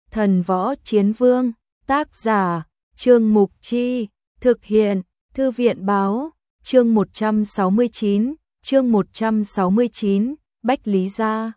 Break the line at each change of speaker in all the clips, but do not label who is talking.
Thần võ chiến vương, tác giả, Trương Mục Chi, thực hiện, Thư viện báo, chương 169, Bách Lý Gia.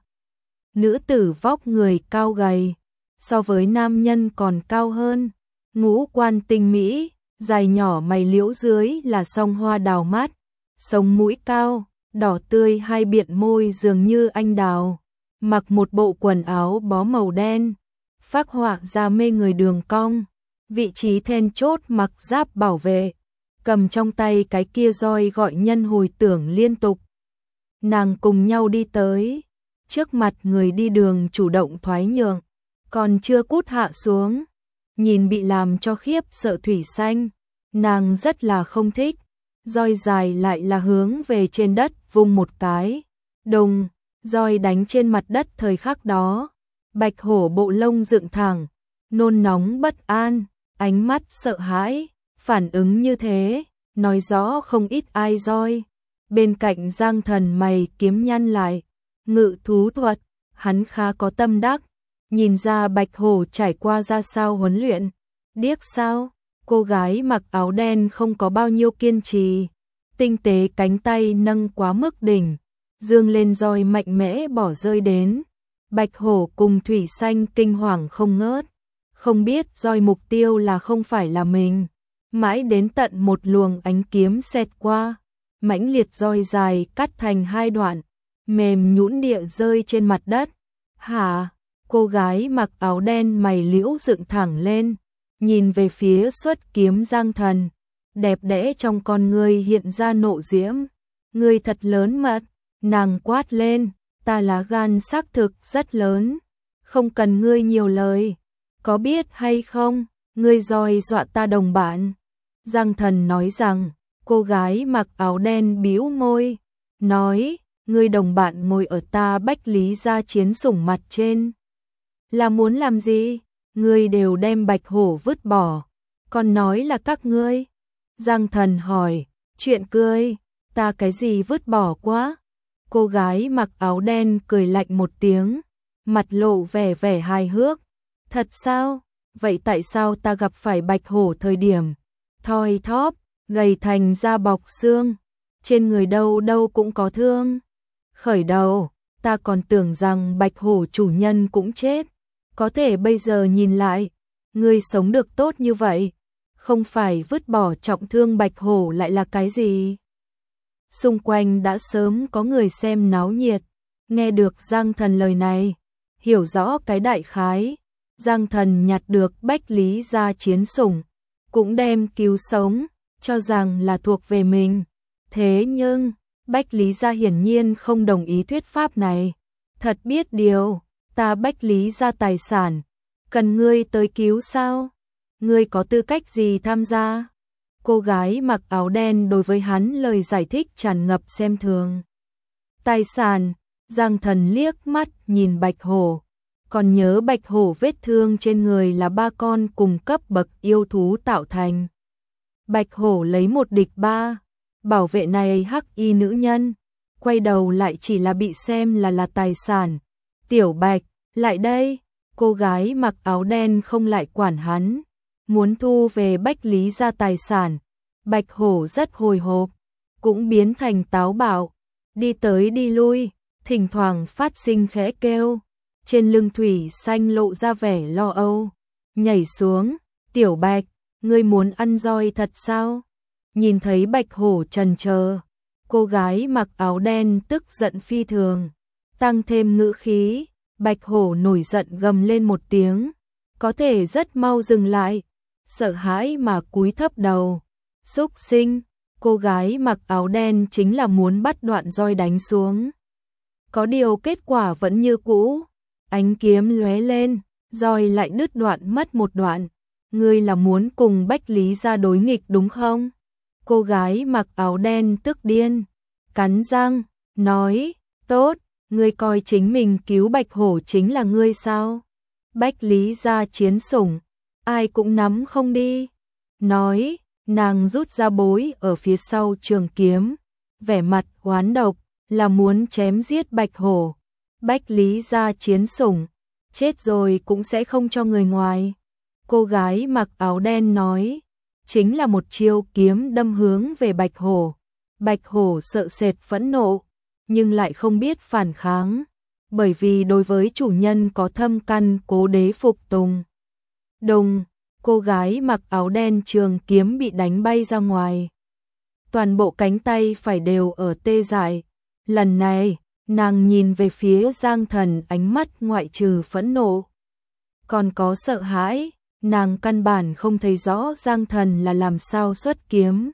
Nữ tử vóc người cao gầy, so với nam nhân còn cao hơn, ngũ quan tinh mỹ, dài nhỏ mày liễu dưới là song hoa đào mắt, sống mũi cao, đỏ tươi hai biện môi dường như anh đào, mặc một bộ quần áo bó màu đen, phác họa ra mê người đường cong, vị trí then chốt mặc giáp bảo vệ, cầm trong tay cái kia roi gọi nhân hồi tưởng liên tục. Nàng cùng nhau đi tới, trước mặt người đi đường chủ động thoái nhượng, còn chưa cút hạ xuống, nhìn bị làm cho khiếp sợ Thủy Xanh, nàng rất là không thích, roi dài lại là hướng về trên đất vung một cái, đùng, roi đánh trên mặt đất thời khắc đó, Bạch Hổ bộ lông dựng thẳng, nôn nóng bất an, ánh mắt sợ hãi, phản ứng như thế, nói rõ không ít ai roi. Bên cạnh Giang Thần mày kiếm nhăn lại, ngự thú thuật, hắn khá có tâm đắc, nhìn ra Bạch Hổ trải qua ra sao huấn luyện, điếc sao, cô gái mặc áo đen không có bao nhiêu kiên trì, tinh tế cánh tay nâng quá mức đỉnh, dương lên roi mạnh mẽ bỏ rơi đến, Bạch Hổ cùng Thủy Xanh kinh hoàng không ngớt, không biết roi mục tiêu là không phải là mình, mãi đến tận một luồng ánh kiếm xẹt qua, mãnh liệt roi dài cắt thành hai đoạn, mềm nhũn địa rơi trên mặt đất. Hả? Cô gái mặc áo đen mày liễu dựng thẳng lên, nhìn về phía xuất kiếm Giang Thần, đẹp đẽ trong con người hiện ra nộ diễm. Ngươi thật lớn mật, nàng quát lên, ta lá gan xác thực rất lớn, không cần ngươi nhiều lời, có biết hay không, ngươi roi dọa ta đồng bạn. Giang Thần nói rằng, cô gái mặc áo đen bĩu môi, nói, ngươi đồng bạn ngồi ở ta Bách Lý Gia chiến sủng mặt trên. Là muốn làm gì? Ngươi đều đem Bạch Hổ vứt bỏ, còn nói là các ngươi. Giang Thần hỏi, chuyện cười, ta cái gì vứt bỏ quá? Cô gái mặc áo đen cười lạnh một tiếng, mặt lộ vẻ hài hước. Thật sao? Vậy tại sao ta gặp phải Bạch Hổ thời điểm thoi thóp, gầy thành da bọc xương, trên người đâu đâu cũng có thương? Khởi đầu, ta còn tưởng rằng Bạch Hổ chủ nhân cũng chết, có thể bây giờ nhìn lại, ngươi sống được tốt như vậy, không phải vứt bỏ trọng thương Bạch Hổ lại là cái gì? Xung quanh đã sớm có người xem náo nhiệt, nghe được Giang Thần lời này, hiểu rõ cái đại khái, Giang Thần nhặt được Bách Lý Gia chiến sủng, cũng đem cứu sống, cho rằng là thuộc về mình. Thế nhưng, Bách Lý Gia hiển nhiên không đồng ý thuyết pháp này. Thật biết điều, ta Bách Lý Gia tài sản, cần ngươi tới cứu sao? Ngươi có tư cách gì tham gia? Cô gái mặc áo đen đối với hắn lời giải thích tràn ngập xem thường. Tài sản, Giang Thần liếc mắt nhìn Bạch Hổ, còn nhớ Bạch Hổ vết thương trên người là 3 con cùng cấp bậc yêu thú tạo thành. Bạch Hổ lấy 1 địch 3, bảo vệ này hắc y nữ nhân, quay đầu lại chỉ là bị xem là tài sản. Tiểu Bạch, lại đây, cô gái mặc áo đen không lại quản hắn, muốn thu về Bách Lý Gia tài sản. Bạch Hổ rất hồi hộp, cũng biến thành táo bạo, đi tới đi lui, thỉnh thoảng phát sinh khẽ kêu, trên lưng Thủy Xanh lộ ra vẻ lo âu, nhảy xuống, Tiểu Bạch, ngươi muốn ăn roi thật sao? Nhìn thấy Bạch Hổ chần chờ, cô gái mặc áo đen tức giận phi thường, tăng thêm ngữ khí, Bạch Hổ nổi giận gầm lên một tiếng, có thể rất mau dừng lại, sợ hãi mà cúi thấp đầu. Xúc sinh, cô gái mặc áo đen chính là muốn bắt đoạn roi đánh xuống. Có điều kết quả vẫn như cũ, ánh kiếm lóe lên, roi lại đứt đoạn mất một đoạn. Ngươi là muốn cùng Bách Lý Gia đối nghịch đúng không? Cô gái mặc áo đen tức điên, cắn răng, nói, tốt, ngươi coi chính mình cứu Bạch Hổ chính là ngươi sao? Bách Lý Gia chiến sủng, ai cũng nắm không đi. Nói, nàng rút ra bối ở phía sau trường kiếm, vẻ mặt oán độc, là muốn chém giết Bạch Hổ. Bách Lý Gia chiến sủng, chết rồi cũng sẽ không cho người ngoài. Cô gái mặc áo đen nói, chính là một chiêu kiếm đâm hướng về Bạch Hổ. Bạch Hổ sợ sệt phẫn nộ, nhưng lại không biết phản kháng, bởi vì đối với chủ nhân có thâm căn cố đế phục tùng. Đùng, cô gái mặc áo đen trường kiếm bị đánh bay ra ngoài. Toàn bộ cánh tay phải đều ở tê dại. Lần này, nàng nhìn về phía Giang Thần, ánh mắt ngoại trừ phẫn nộ còn có sợ hãi, nàng căn bản không thấy rõ Giang Thần là làm sao xuất kiếm.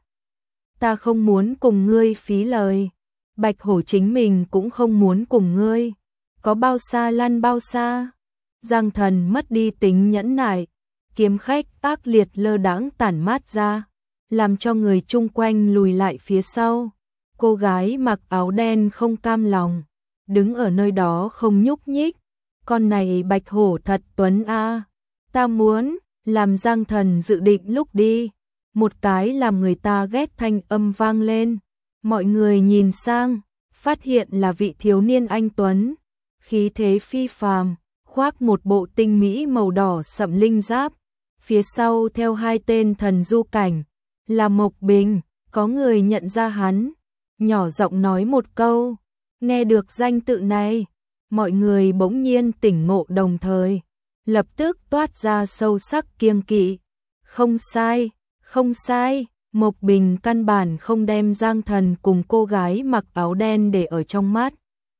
Ta không muốn cùng ngươi phí lời. Bạch Hổ chính mình cũng không muốn cùng ngươi. Có bao xa lăn bao xa. Giang Thần mất đi tính nhẫn nại, kiếm khách ác liệt lơ đãng tản mát ra, làm cho người chung quanh lùi lại phía sau. Cô gái mặc áo đen không cam lòng, đứng ở nơi đó không nhúc nhích. Con này Bạch Hổ thật tuấn a, ta muốn. Làm Giang Thần dự định lúc đi, một cái làm người ta ghét thanh âm vang lên. Mọi người nhìn sang, phát hiện là vị thiếu niên anh tuấn, khí thế phi phàm, khoác một bộ tinh mỹ màu đỏ sậm linh giáp, phía sau theo hai tên thần du cảnh, là Mộc Bình. Có người nhận ra hắn, nhỏ giọng nói một câu. Nghe được danh tự này, mọi người bỗng nhiên tỉnh ngộ, đồng thời lập tức toát ra sâu sắc kiêng kỵ. Không sai, không sai, Mộc Bình căn bản không đem Giang Thần cùng cô gái mặc áo đen để ở trong mắt.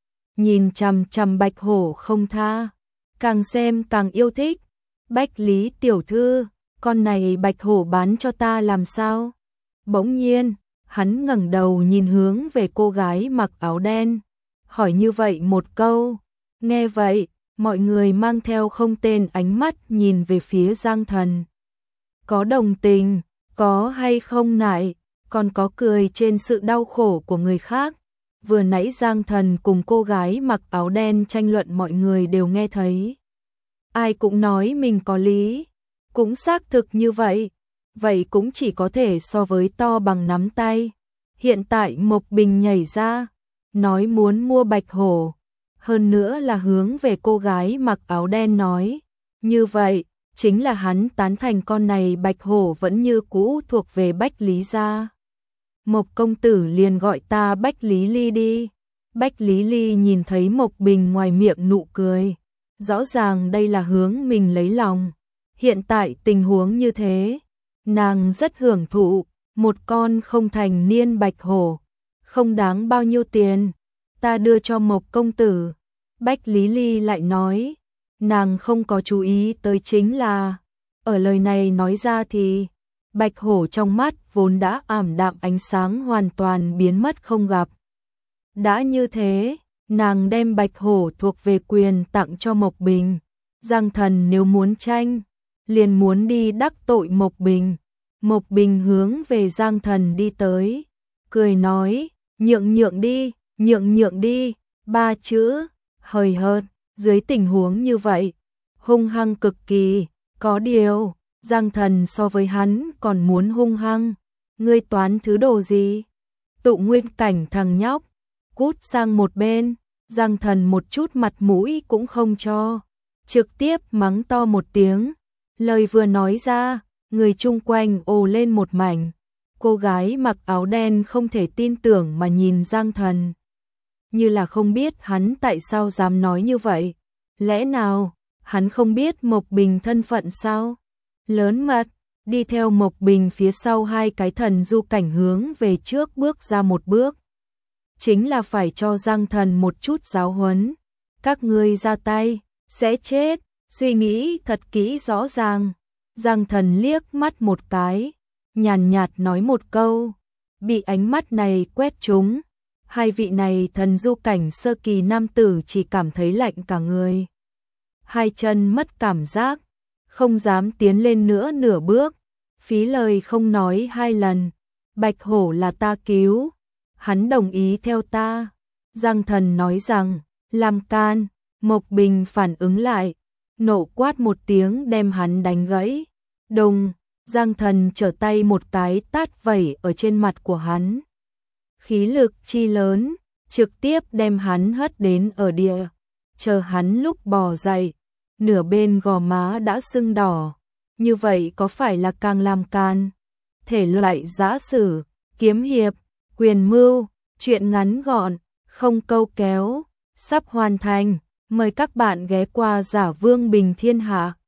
Nhìn chằm chằm Bạch Hổ không tha, càng xem càng yêu thích. Bách Lý tiểu thư, con này Bạch Hổ bán cho ta làm sao? Bỗng nhiên, hắn ngẩng đầu nhìn hướng về cô gái mặc áo đen, hỏi như vậy một câu. Nghe vậy, mọi người mang theo không tên ánh mắt nhìn về phía Giang Thần. Có đồng tình, có hay không nại, còn có cười trên sự đau khổ của người khác. Vừa nãy Giang Thần cùng cô gái mặc áo đen tranh luận mọi người đều nghe thấy. Ai cũng nói mình có lý, cũng xác thực như vậy. Vậy cũng chỉ có thể so với to bằng nắm tay. Hiện tại Mộc Bình nhảy ra, nói muốn mua Bạch Hổ, hơn nữa là hướng về cô gái mặc áo đen nói. Như vậy, chính là hắn tán thành con này Bạch Hổ vẫn như cũ thuộc về Bách Lý gia. Mộc công tử liền gọi ta Bách Lý Ly đi. Bách Lý Ly nhìn thấy Mộc Bình ngoài miệng nụ cười, rõ ràng đây là hướng mình lấy lòng. Hiện tại tình huống như thế, nàng rất hưởng thụ. Một con không thành niên Bạch Hổ, không đáng bao nhiêu tiền, ta đưa cho Mộc công tử. Bách Lý Ly lại nói, nàng không có chú ý tới chính là, ở lời này nói ra thì, Bạch Hổ trong mắt vốn đã ảm đạm ánh sáng hoàn toàn biến mất không gặp. Đã như thế, nàng đem Bạch Hổ thuộc về quyền tặng cho Mộc Bình. Giang Thần nếu muốn tranh, liền muốn đi đắc tội Mộc Bình. Mộc Bình hướng về Giang Thần đi tới, cười nói, nhượng nhượng đi, ba chữ, hời hợt. Dưới tình huống như vậy, hung hăng cực kỳ, có điều, Giang Thần so với hắn còn muốn hung hăng. Ngươi toán thứ đồ gì? Tụ nguyên cảnh thằng nhóc, cút sang một bên. Giang Thần một chút mặt mũi cũng không cho, trực tiếp mắng to một tiếng. Lời vừa nói ra, người chung quanh ồ lên một mảnh. Cô gái mặc áo đen không thể tin tưởng mà nhìn Giang Thần, như là không biết hắn tại sao dám nói như vậy. Lẽ nào hắn không biết Mộc Bình thân phận sao? Lớn mật, đi theo Mộc Bình phía sau hai cái thần du cảnh hướng về trước bước ra một bước. Chính là phải cho Giang Thần một chút giáo huấn. Các ngươi ra tay, sẽ chết, suy nghĩ thật kỹ rõ ràng. Giang Thần liếc mắt một cái, nhàn nhạt nói một câu, bị ánh mắt này quét trúng. Hai vị này thần du cảnh sơ kỳ nam tử chỉ cảm thấy lạnh cả người. Hai chân mất cảm giác, không dám tiến lên nữa nửa bước. Phí lời không nói hai lần, Bạch Hổ là ta cứu, hắn đồng ý theo ta. Giang Thần nói rằng, làm can. Mộc Bình phản ứng lại, nộ quát một tiếng đem hắn đánh gãy. Đùng, Giang Thần trở tay một cái tát vẩy ở trên mặt của hắn. Khí lực chi lớn, trực tiếp đem hắn hất đến ở địa. Chờ hắn lúc bò dậy, nửa bên gò má đã sưng đỏ. Như vậy có phải là càng làm can? Thể loại giã sử, kiếm hiệp, quyền mưu, truyện ngắn gọn, không câu kéo, sắp hoàn thành. Mời các bạn ghé qua Giả Vương Bình Thiên Hạ.